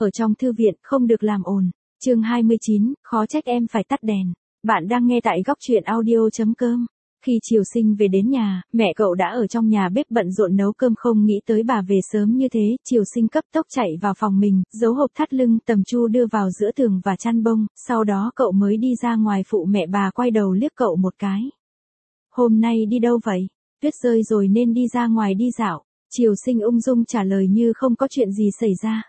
Ở trong thư viện, không được làm ồn. Chương 29, khó trách em phải tắt đèn. Bạn đang nghe tại góc truyện audio.com. Khi Triều Sinh về đến nhà, mẹ cậu đã ở trong nhà bếp bận rộn nấu cơm, không nghĩ tới bà về sớm như thế. Triều Sinh cấp tốc chạy vào phòng mình, giấu hộp thắt lưng Tầm Chu đưa vào giữa tường và chăn bông, sau đó cậu mới đi ra ngoài phụ mẹ. Bà quay đầu liếc cậu một cái. Hôm nay đi đâu vậy? Tuyết rơi rồi nên đi ra ngoài đi dạo. Triều Sinh ung dung trả lời như không có chuyện gì xảy ra.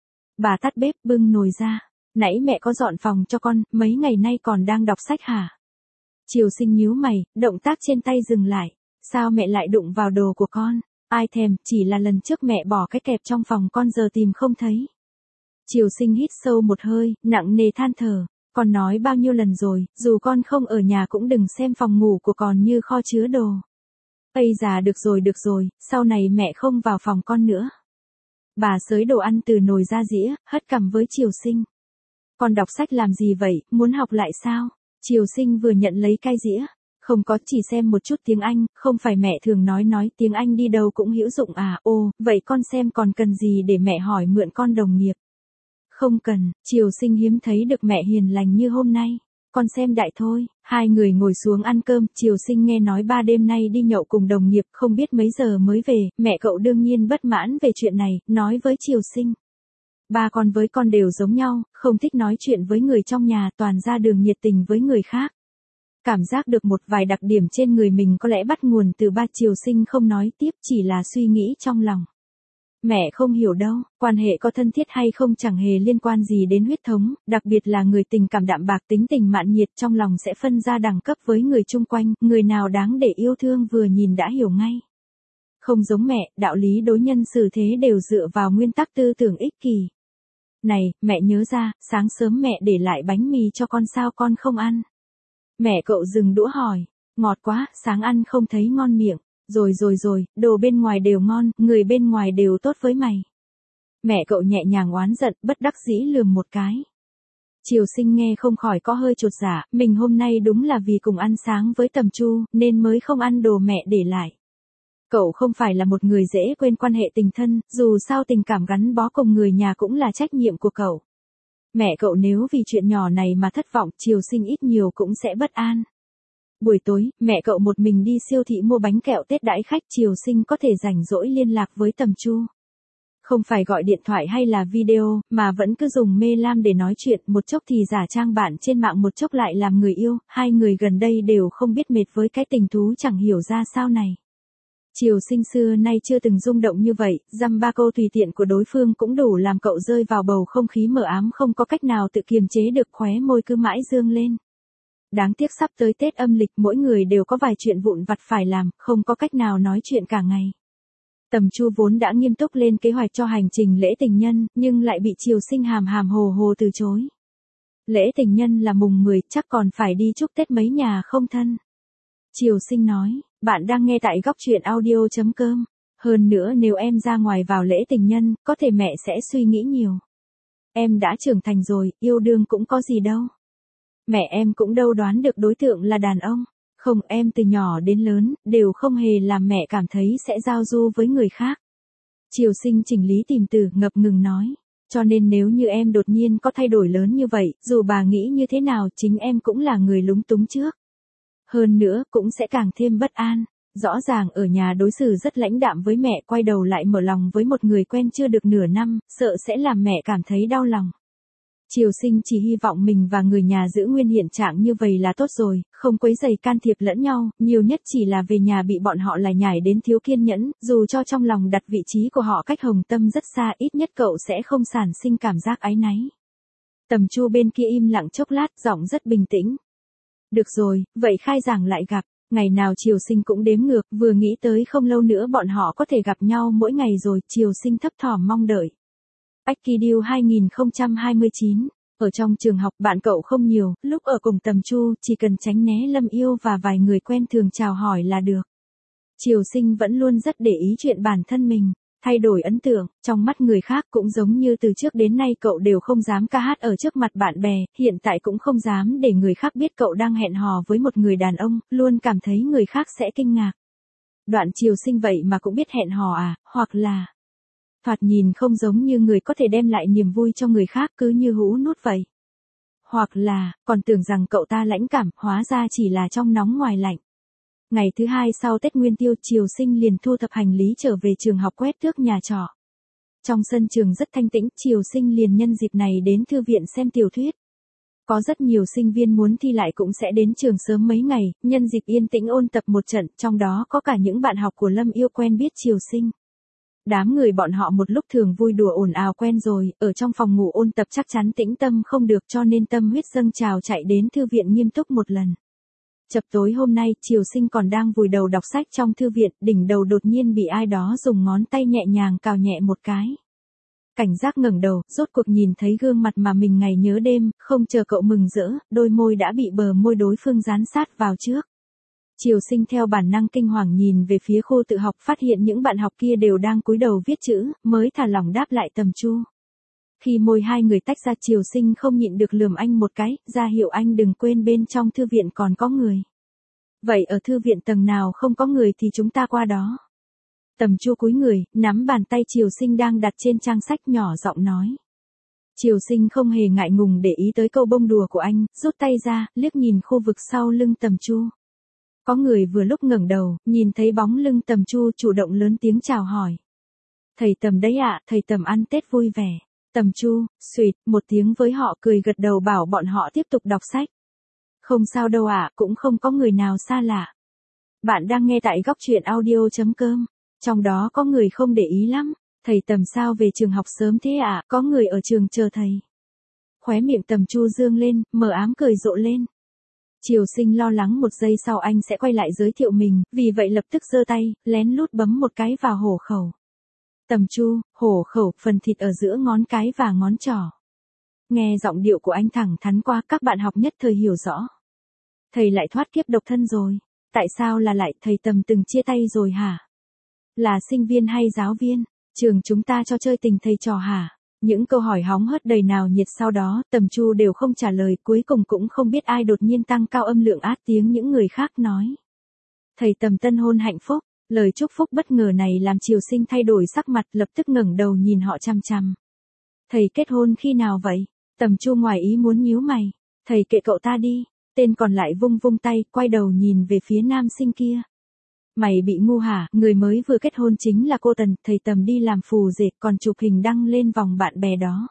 Bà tắt bếp bưng nồi ra. Nãy mẹ có dọn phòng cho con, mấy ngày nay còn đang đọc sách hả? Triều Sinh nhíu mày, động tác trên tay dừng lại. Sao mẹ lại đụng vào đồ của con? Ai thèm, chỉ là lần trước mẹ bỏ cái kẹp trong phòng con giờ tìm không thấy. Triều Sinh hít sâu một hơi, nặng nề than thở. Con nói bao nhiêu lần rồi, dù con không ở nhà cũng đừng xem phòng ngủ của con như kho chứa đồ. Ây già, được rồi, sau này mẹ không vào phòng con nữa. Bà xới đồ ăn từ nồi ra dĩa, hất cằm với Triều Sinh. Con đọc sách làm gì vậy, muốn học lại sao? Triều Sinh vừa nhận lấy cái dĩa. Không có, chỉ xem một chút tiếng Anh, không phải mẹ thường nói tiếng Anh đi đâu cũng hữu dụng à? Ồ, vậy con xem còn cần gì để mẹ hỏi mượn con đồng nghiệp? Không cần. Triều Sinh hiếm thấy được mẹ hiền lành như hôm nay. Con xem đại thôi. Hai người ngồi xuống ăn cơm. Triều Sinh nghe nói ba đêm nay đi nhậu cùng đồng nghiệp, không biết mấy giờ mới về. Mẹ cậu đương nhiên bất mãn về chuyện này, nói với Triều Sinh. Ba con với con đều giống nhau, không thích nói chuyện với người trong nhà, toàn ra đường nhiệt tình với người khác. Cảm giác được một vài đặc điểm trên người mình có lẽ bắt nguồn từ ba. Triều Sinh không nói tiếp, chỉ là suy nghĩ trong lòng. Mẹ không hiểu đâu, quan hệ có thân thiết hay không chẳng hề liên quan gì đến huyết thống, đặc biệt là người tình cảm đạm bạc, tính tình mạn nhiệt, trong lòng sẽ phân ra đẳng cấp với người chung quanh, người nào đáng để yêu thương vừa nhìn đã hiểu ngay. Không giống mẹ, đạo lý đối nhân xử thế đều dựa vào nguyên tắc tư tưởng ích kỷ. Này, mẹ nhớ ra, sáng sớm mẹ để lại bánh mì cho con, sao con không ăn? Mẹ cậu dừng đũa hỏi, ngọt quá, sáng ăn không thấy ngon miệng. Rồi, đồ bên ngoài đều ngon, người bên ngoài đều tốt với mày. Mẹ cậu nhẹ nhàng oán giận, bất đắc dĩ lườm một cái. Triều Sinh nghe không khỏi có hơi chột dạ, mình hôm nay đúng là vì cùng ăn sáng với Tầm Chu, nên mới không ăn đồ mẹ để lại. Cậu không phải là một người dễ quên quan hệ tình thân, dù sao tình cảm gắn bó cùng người nhà cũng là trách nhiệm của cậu. Mẹ cậu nếu vì chuyện nhỏ này mà thất vọng, Triều Sinh ít nhiều cũng sẽ bất an. Buổi tối, mẹ cậu một mình đi siêu thị mua bánh kẹo Tết đãi khách. Triều Sinh có thể rảnh rỗi liên lạc với Tầm Chu. Không phải gọi điện thoại hay là video, mà vẫn cứ dùng mê lam để nói chuyện, một chốc thì giả trang bạn trên mạng, một chốc lại làm người yêu. Hai người gần đây đều không biết mệt với cái tình thú chẳng hiểu ra sao này. Triều Sinh xưa nay chưa từng rung động như vậy, dăm ba câu tùy tiện của đối phương cũng đủ làm cậu rơi vào bầu không khí mờ ám, không có cách nào tự kiềm chế được, khóe môi cứ mãi dương lên. Đáng tiếc sắp tới Tết âm lịch, mỗi người đều có vài chuyện vụn vặt phải làm, không có cách nào nói chuyện cả ngày. Tầm Chu vốn đã nghiêm túc lên kế hoạch cho hành trình lễ tình nhân, nhưng lại bị Triều Sinh hàm hàm hồ hồ từ chối. Lễ tình nhân là mùng 10, chắc còn phải đi chúc Tết mấy nhà không thân. Triều Sinh nói, bạn đang nghe tại góc truyện audio.com. Hơn nữa nếu em ra ngoài vào lễ tình nhân, có thể mẹ sẽ suy nghĩ nhiều. Em đã trưởng thành rồi, yêu đương cũng có gì đâu. Mẹ em cũng đâu đoán được đối tượng là đàn ông. Không, em từ nhỏ đến lớn, đều không hề làm mẹ cảm thấy sẽ giao du với người khác. Triều Sinh chỉnh lý tìm từ, ngập ngừng nói. Cho nên nếu như em đột nhiên có thay đổi lớn như vậy, dù bà nghĩ như thế nào, chính em cũng là người lúng túng trước. Hơn nữa, cũng sẽ càng thêm bất an. Rõ ràng ở nhà đối xử rất lãnh đạm với mẹ, quay đầu lại mở lòng với một người quen chưa được nửa năm, sợ sẽ làm mẹ cảm thấy đau lòng. Triều Sinh chỉ hy vọng mình và người nhà giữ nguyên hiện trạng như vậy là tốt rồi, không quấy rầy can thiệp lẫn nhau, nhiều nhất chỉ là về nhà bị bọn họ lải nhải đến thiếu kiên nhẫn, dù cho trong lòng đặt vị trí của họ cách Hồng Tâm rất xa, ít nhất cậu sẽ không sản sinh cảm giác áy náy. Tầm Chu bên kia im lặng chốc lát, giọng rất bình tĩnh. Được rồi, vậy khai giảng lại gặp. Ngày nào Triều Sinh cũng đếm ngược, vừa nghĩ tới không lâu nữa bọn họ có thể gặp nhau mỗi ngày rồi, Triều Sinh thấp thỏm mong đợi. Akidiu 2029. Ở trong trường học bạn cậu không nhiều, lúc ở cùng Tầm Chu, chỉ cần tránh né Lâm Yêu và vài người quen thường chào hỏi là được. Triều Sinh vẫn luôn rất để ý chuyện bản thân mình, thay đổi ấn tượng, trong mắt người khác cũng giống như từ trước đến nay cậu đều không dám ca hát ở trước mặt bạn bè, hiện tại cũng không dám để người khác biết cậu đang hẹn hò với một người đàn ông, luôn cảm thấy người khác sẽ kinh ngạc. Đoạn Triều Sinh vậy mà cũng biết hẹn hò à, hoặc là Thoạt nhìn không giống như người có thể đem lại niềm vui cho người khác, cứ như hũ nút vậy. Hoặc là, còn tưởng rằng cậu ta lãnh cảm, hóa ra chỉ là trong nóng ngoài lạnh. Ngày thứ 2 sau Tết Nguyên Tiêu, Triều Sinh liền thu thập hành lý trở về trường học quét tước nhà trọ. Trong sân trường rất thanh tĩnh, Triều Sinh liền nhân dịp này đến thư viện xem tiểu thuyết. Có rất nhiều sinh viên muốn thi lại cũng sẽ đến trường sớm mấy ngày, nhân dịp yên tĩnh ôn tập một trận, trong đó có cả những bạn học của Lâm Yêu quen biết Triều Sinh. Đám người bọn họ một lúc thường vui đùa ồn ào quen rồi, ở trong phòng ngủ ôn tập chắc chắn tĩnh tâm không được, cho nên tâm huyết dâng trào chạy đến thư viện nghiêm túc một lần. Chập tối hôm nay, Triều Sinh còn đang vùi đầu đọc sách trong thư viện, đỉnh đầu đột nhiên bị ai đó dùng ngón tay nhẹ nhàng cào nhẹ một cái. Cảnh giác ngẩng đầu, rốt cuộc nhìn thấy gương mặt mà mình ngày nhớ đêm, không chờ cậu mừng rỡ, đôi môi đã bị bờ môi đối phương dán sát vào trước. Triều Sinh theo bản năng kinh hoàng nhìn về phía khu tự học, phát hiện những bạn học kia đều đang cúi đầu viết chữ, mới thả lỏng đáp lại Tầm Chu. Khi môi hai người tách ra, Triều Sinh không nhịn được lườm anh một cái, ra hiệu anh đừng quên bên trong thư viện còn có người. Vậy ở thư viện tầng nào không có người thì chúng ta qua đó. Tầm Chu cúi người, nắm bàn tay Triều Sinh đang đặt trên trang sách, nhỏ giọng nói. Triều Sinh không hề ngại ngùng để ý tới câu bông đùa của anh, rút tay ra, liếc nhìn khu vực sau lưng Tầm Chu. Có người vừa lúc ngẩng đầu, nhìn thấy bóng lưng Tầm Chu, chủ động lớn tiếng chào hỏi. Thầy Tầm đấy ạ, thầy Tầm ăn Tết vui vẻ. Tầm Chu, xuỵt, một tiếng với họ, cười gật đầu bảo bọn họ tiếp tục đọc sách. Không sao đâu ạ, cũng không có người nào xa lạ. Bạn đang nghe tại góc truyện audio.com. Trong đó có người không để ý lắm. Thầy Tầm sao về trường học sớm thế ạ, có người ở trường chờ thầy. Khóe miệng Tầm Chu dương lên, mờ ám cười rộ lên. Triều Sinh lo lắng một giây sau anh sẽ quay lại giới thiệu mình, vì vậy lập tức giơ tay, lén lút bấm một cái vào hổ khẩu. Tầm Chu, hổ khẩu, phần thịt ở giữa ngón cái và ngón trỏ. Nghe giọng điệu của anh thẳng thắn qua, các bạn học nhất thời hiểu rõ. Thầy lại thoát kiếp độc thân rồi. Tại sao là lại, thầy Tầm từng chia tay rồi hả? Là sinh viên hay giáo viên? Trường chúng ta cho chơi tình thầy trò hả? Những câu hỏi hóng hớt đầy nào nhiệt sau đó, Tầm Chu đều không trả lời, cuối cùng cũng không biết ai đột nhiên tăng cao âm lượng át tiếng những người khác nói. Thầy Tầm tân hôn hạnh phúc. Lời chúc phúc bất ngờ này làm Triều Sinh thay đổi sắc mặt, lập tức ngẩng đầu nhìn họ chăm chăm. Thầy kết hôn khi nào vậy? Tầm Chu ngoài ý muốn nhíu mày. Thầy kệ cậu ta đi. Tên còn lại vung vung tay, quay đầu nhìn về phía nam sinh kia. Mày bị ngu hả, người mới vừa kết hôn chính là cô Tần, thầy Tầm đi làm phù dệt còn chụp hình đăng lên vòng bạn bè đó.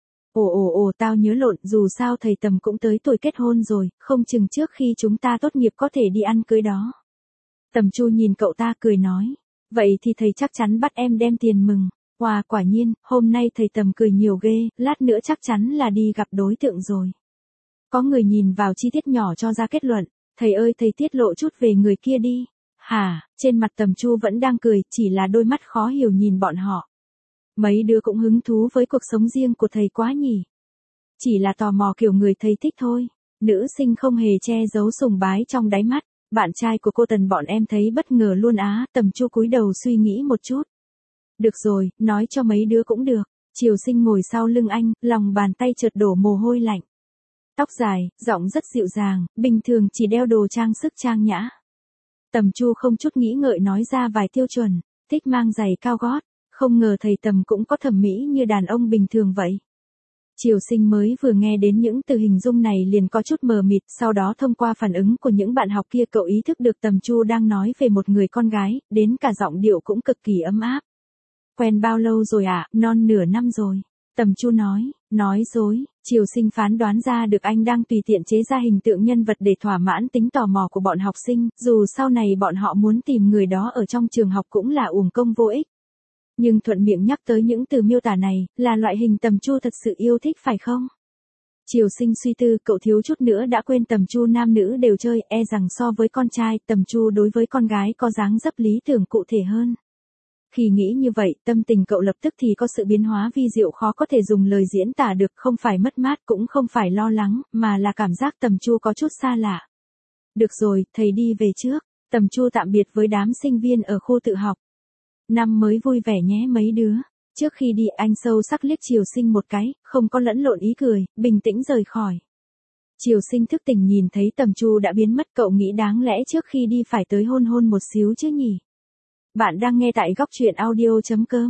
Ồ, tao nhớ lộn, dù sao thầy Tầm cũng tới tuổi kết hôn rồi, không chừng trước khi chúng ta tốt nghiệp có thể đi ăn cưới đó. Tầm Chu nhìn cậu ta cười nói, vậy thì thầy chắc chắn bắt em đem tiền mừng. Wow, quả nhiên, hôm nay thầy Tầm cười nhiều ghê, lát nữa chắc chắn là đi gặp đối tượng rồi. Có người nhìn vào chi tiết nhỏ cho ra kết luận, thầy ơi thầy tiết lộ chút về người kia đi. Hả, trên mặt Tầm Chu vẫn đang cười, chỉ là đôi mắt khó hiểu nhìn bọn họ. Mấy đứa cũng hứng thú với cuộc sống riêng của thầy quá nhỉ. Chỉ là tò mò kiểu người thầy thích thôi. Nữ sinh không hề che giấu sùng bái trong đáy mắt. Bạn trai của cô Tần bọn em thấy bất ngờ luôn á. Tầm Chu cúi đầu suy nghĩ một chút. Được rồi, nói cho mấy đứa cũng được. Triều Sinh ngồi sau lưng anh, lòng bàn tay chợt đổ mồ hôi lạnh. Tóc dài, giọng rất dịu dàng, bình thường chỉ đeo đồ trang sức trang nhã. Tầm Chu không chút nghĩ ngợi nói ra vài tiêu chuẩn, thích mang giày cao gót, không ngờ thầy Tầm cũng có thẩm mỹ như đàn ông bình thường vậy. Triều Sinh mới vừa nghe đến những từ hình dung này liền có chút mờ mịt, sau đó thông qua phản ứng của những bạn học kia cậu ý thức được Tầm Chu đang nói về một người con gái, đến cả giọng điệu cũng cực kỳ ấm áp. Quen bao lâu rồi ạ? Non nửa năm rồi. Tầm Chu nói dối. Triều Sinh phán đoán ra được anh đang tùy tiện chế ra hình tượng nhân vật để thỏa mãn tính tò mò của bọn học sinh, dù sau này bọn họ muốn tìm người đó ở trong trường học cũng là uổng công vô ích. Nhưng thuận miệng nhắc tới những từ miêu tả này, là loại hình Tầm Chu thật sự yêu thích phải không? Triều Sinh suy tư, cậu thiếu chút nữa đã quên Tầm Chu nam nữ đều chơi, e rằng so với con trai, Tầm Chu đối với con gái có dáng dấp lý tưởng cụ thể hơn. Khi nghĩ như vậy, tâm tình cậu lập tức thì có sự biến hóa vi diệu khó có thể dùng lời diễn tả được, không phải mất mát cũng không phải lo lắng, mà là cảm giác Tầm Chu có chút xa lạ. Được rồi, thầy đi về trước. Tầm Chu tạm biệt với đám sinh viên ở khu tự học. Năm mới vui vẻ nhé mấy đứa. Trước khi đi anh sâu sắc liếc Triều Sinh một cái, không có lẫn lộn ý cười, bình tĩnh rời khỏi. Triều Sinh thức tỉnh nhìn thấy Tầm Chu đã biến mất, cậu nghĩ đáng lẽ trước khi đi phải tới hôn hôn một xíu chứ nhỉ. Bạn đang nghe tại góc truyện audio.com.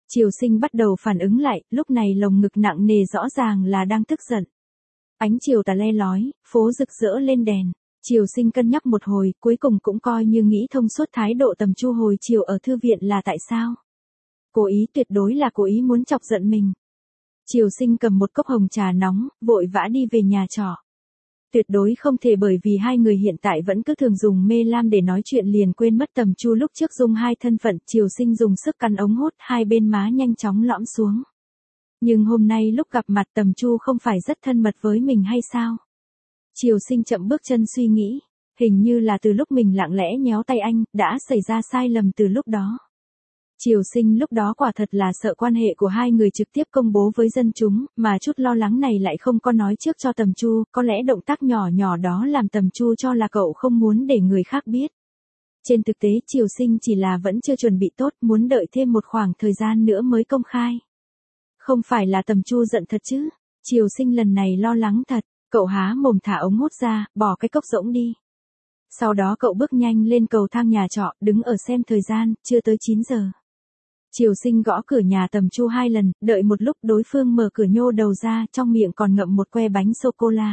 Triều Sinh bắt đầu phản ứng lại, lúc này lồng ngực nặng nề rõ ràng là đang tức giận. Ánh chiều tà le lói, phố rực rỡ lên đèn. Triều Sinh cân nhắc một hồi, cuối cùng cũng coi như nghĩ thông suốt thái độ Tầm Chu hồi chiều ở thư viện là tại sao. Cố ý, tuyệt đối là cố ý muốn chọc giận mình. Triều Sinh cầm một cốc hồng trà nóng, vội vã đi về nhà trọ. Tuyệt đối không thể bởi vì hai người hiện tại vẫn cứ thường dùng mê lam để nói chuyện liền quên mất Tầm Chu lúc trước dùng hai thân phận. Triều Sinh dùng sức cắn ống hút, hai bên má nhanh chóng lõm xuống. Nhưng hôm nay lúc gặp mặt Tầm Chu không phải rất thân mật với mình hay sao? Triều Sinh chậm bước chân suy nghĩ, hình như là từ lúc mình lặng lẽ nhéo tay anh, đã xảy ra sai lầm từ lúc đó. Triều Sinh lúc đó quả thật là sợ quan hệ của hai người trực tiếp công bố với dân chúng, mà chút lo lắng này lại không có nói trước cho Tầm Chu, có lẽ động tác nhỏ nhỏ đó làm Tầm Chu cho là cậu không muốn để người khác biết. Trên thực tế Triều Sinh chỉ là vẫn chưa chuẩn bị tốt, muốn đợi thêm một khoảng thời gian nữa mới công khai. Không phải là Tầm Chu giận thật chứ, Triều Sinh lần này lo lắng thật, cậu há mồm thả ống hút ra, bỏ cái cốc rỗng đi. Sau đó cậu bước nhanh lên cầu thang nhà trọ, đứng ở xem thời gian, chưa tới 9 giờ. Triều Sinh gõ cửa nhà Tầm Chu 2 lần, đợi một lúc đối phương mở cửa nhô đầu ra, trong miệng còn ngậm một que bánh sô-cô-la.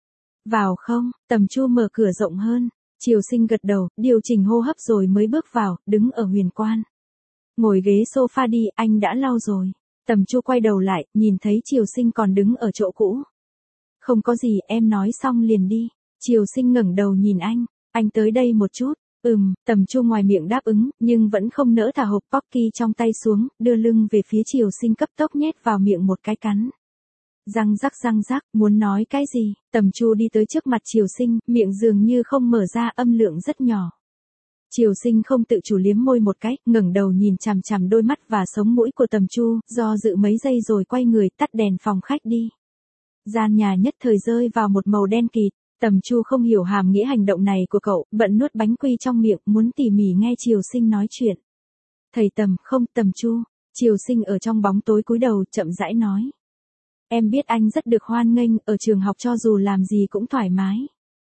Vào không? Tầm Chu mở cửa rộng hơn. Triều Sinh gật đầu, điều chỉnh hô hấp rồi mới bước vào, đứng ở huyền quan. Ngồi ghế sofa đi, anh đã lau rồi. Tầm Chu quay đầu lại, nhìn thấy Triều Sinh còn đứng ở chỗ cũ. Không có gì, em nói xong liền đi. Triều Sinh ngẩng đầu nhìn anh tới đây một chút. Tầm Chu ngoài miệng đáp ứng, nhưng vẫn không nỡ thả hộp Pocky trong tay xuống, đưa lưng về phía Triều Sinh cấp tốc nhét vào miệng một cái cắn. Răng rắc, muốn nói cái gì? Tầm Chu đi tới trước mặt Triều Sinh, miệng dường như không mở ra, âm lượng rất nhỏ. Triều Sinh không tự chủ liếm môi một cái, ngẩng đầu nhìn chằm chằm đôi mắt và sống mũi của Tầm Chu, do dự mấy giây rồi quay người tắt đèn phòng khách đi. Gian nhà nhất thời rơi vào một màu đen kịt. Tầm Chu không hiểu hàm nghĩa hành động này của cậu, bận nuốt bánh quy trong miệng, muốn tỉ mỉ nghe Triều Sinh nói chuyện. Thầy Tầm, không, Tầm Chu. Triều Sinh ở trong bóng tối cúi đầu, chậm rãi nói. Em biết anh rất được hoan nghênh, ở trường học cho dù làm gì cũng thoải mái.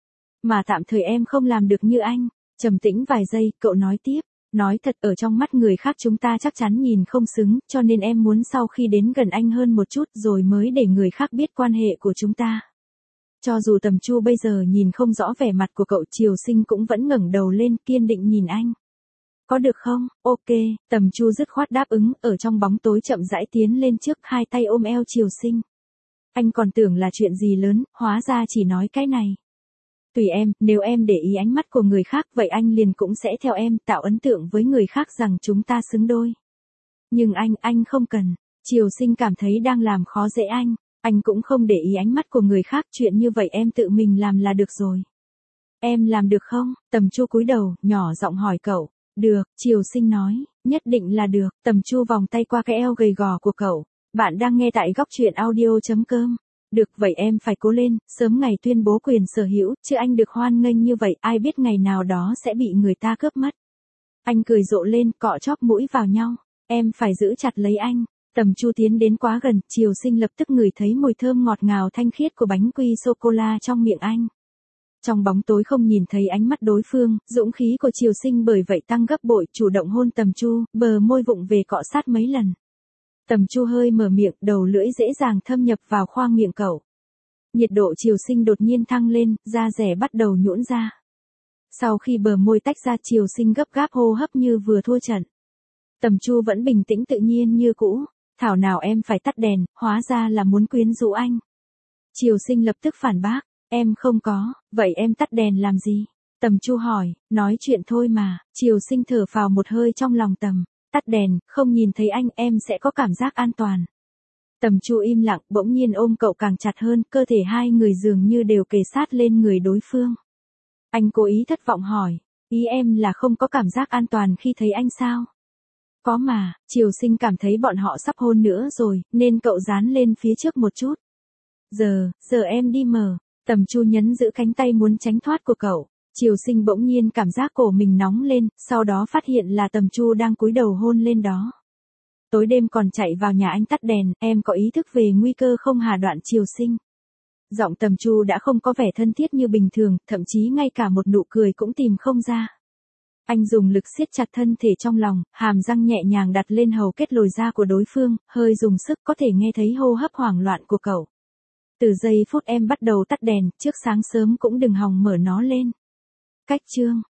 Mà tạm thời em không làm được như anh. Trầm tĩnh vài giây, cậu nói tiếp. Nói thật, ở trong mắt người khác chúng ta chắc chắn nhìn không xứng, cho nên em muốn sau khi đến gần anh hơn một chút rồi mới để người khác biết quan hệ của chúng ta. Cho dù Tầm Chu bây giờ nhìn không rõ vẻ mặt của cậu, Triều Sinh cũng vẫn ngẩng đầu lên, kiên định nhìn anh. Có được không? Ok, Tầm Chu dứt khoát đáp ứng, ở trong bóng tối chậm rãi tiến lên trước, hai tay ôm eo Triều Sinh. Anh còn tưởng là chuyện gì lớn, hóa ra chỉ nói cái này. Tùy em, nếu em để ý ánh mắt của người khác, vậy anh liền cũng sẽ theo em, tạo ấn tượng với người khác rằng chúng ta xứng đôi. Nhưng anh không cần. Triều Sinh cảm thấy đang làm khó dễ anh. Anh cũng không để ý ánh mắt của người khác, chuyện như vậy em tự mình làm là được rồi. Em làm được không? Tầm Chu cúi đầu, nhỏ giọng hỏi cậu. Được, Triều Sinh nói, nhất định là được. Tầm Chu vòng tay qua cái eo gầy gò của cậu. Bạn đang nghe tại góc truyện audio.com. Được, vậy em phải cố lên, sớm ngày tuyên bố quyền sở hữu, chứ anh được hoan nghênh như vậy, ai biết ngày nào đó sẽ bị người ta cướp mất. Anh cười rộ lên, cọ chóp mũi vào nhau. Em phải giữ chặt lấy anh. Tầm Chu tiến đến quá gần, Triều Sinh lập tức ngửi thấy mùi thơm ngọt ngào thanh khiết của bánh quy sô-cô-la trong miệng anh. Trong bóng tối không nhìn thấy ánh mắt đối phương, dũng khí của Triều Sinh bởi vậy tăng gấp bội, chủ động hôn Tầm Chu, bờ môi vụng về cọ sát mấy lần. Tầm Chu hơi mở miệng, đầu lưỡi dễ dàng thâm nhập vào khoang miệng cậu. Nhiệt độ Triều Sinh đột nhiên thăng lên, da dẻ bắt đầu nhũn ra. Sau khi bờ môi tách ra, Triều Sinh gấp gáp hô hấp như vừa thua trận. Tầm Chu vẫn bình tĩnh tự nhiên như cũ. Thảo nào em phải tắt đèn, hóa ra là muốn quyến rũ anh. Triều Sinh lập tức phản bác, em không có, vậy em tắt đèn làm gì? Tầm Chu hỏi, nói chuyện thôi mà. Triều Sinh thở phào một hơi trong lòng Tầm, tắt đèn, không nhìn thấy anh, em sẽ có cảm giác an toàn. Tầm Chu im lặng, bỗng nhiên ôm cậu càng chặt hơn, cơ thể hai người dường như đều kề sát lên người đối phương. Anh cố ý thất vọng hỏi, ý em là không có cảm giác an toàn khi thấy anh sao? Có mà, Triều Sinh cảm thấy bọn họ sắp hôn nữa rồi, nên cậu dán lên phía trước một chút. Giờ em đi mở. Tầm Chu nhấn giữ cánh tay muốn tránh thoát của cậu. Triều Sinh bỗng nhiên cảm giác cổ mình nóng lên, sau đó phát hiện là Tầm Chu đang cúi đầu hôn lên đó. Tối đêm còn chạy vào nhà anh tắt đèn, em có ý thức về nguy cơ không hả? Đoạn Triều Sinh. Giọng Tầm Chu đã không có vẻ thân thiết như bình thường, thậm chí ngay cả một nụ cười cũng tìm không ra. Anh dùng lực siết chặt thân thể trong lòng, hàm răng nhẹ nhàng đặt lên hầu kết lồi ra của đối phương, hơi dùng sức có thể nghe thấy hô hấp hoảng loạn của cậu. Từ giây phút em bắt đầu tắt đèn, trước sáng sớm cũng đừng hòng mở nó lên. Cách chương